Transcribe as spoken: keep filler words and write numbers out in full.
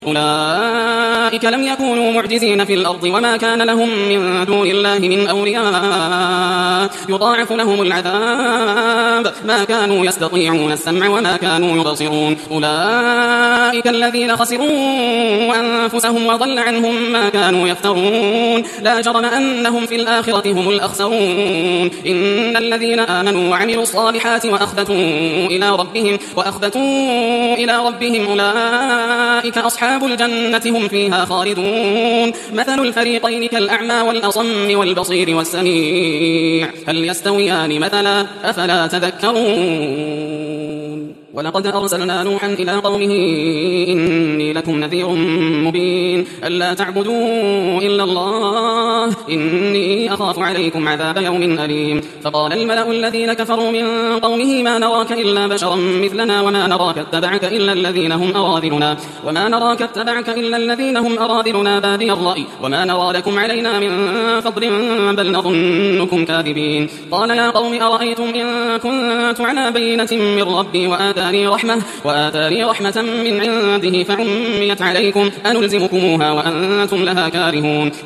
أولئك لم يكونوا معجزين في الأرض وما كان لهم من دون الله من أولياء يضاعف لهم العذاب ما كانوا يستطيعون السمع وما كانوا يبصرون أولئك الذين خسروا أنفسهم وضل عنهم ما كانوا يفترون لا جرم أنهم في الآخرة هم الأخسرون إن الذين آمنوا وعملوا الصالحات وأخبتوا إلى ربهم وأخبتوا إلى ربهم أولئك أصحاب الجنة هم فيها خالدون مثل الفريقين كالأعمى والأصم والبصير والسميع هل يستويان مثلا أفلا تذكرون ولقد أرسلنا نوحا إلى قومه إني لكم نذير مبين ألا تعبدوا إلا الله إني أخاف عليكم عذاب يوم أليم فقال الملأ الذين كفروا من قومه ما نراك إلا بشرا مثلنا وما نراك اتبعك إلا الذين هم أراذلنا وما نراك اتبعك إلا الذين هم أراذلنا بادي الرأي وما نرى لكم علينا من فضل بل نظنكم كاذبين قال يا قوم أرأيتم إن كنت على بينة من ربي وآتاني رحمة, وآتاني رحمة من عنده فعميت عليكم أنلزمكموها وأنتم لها كارهون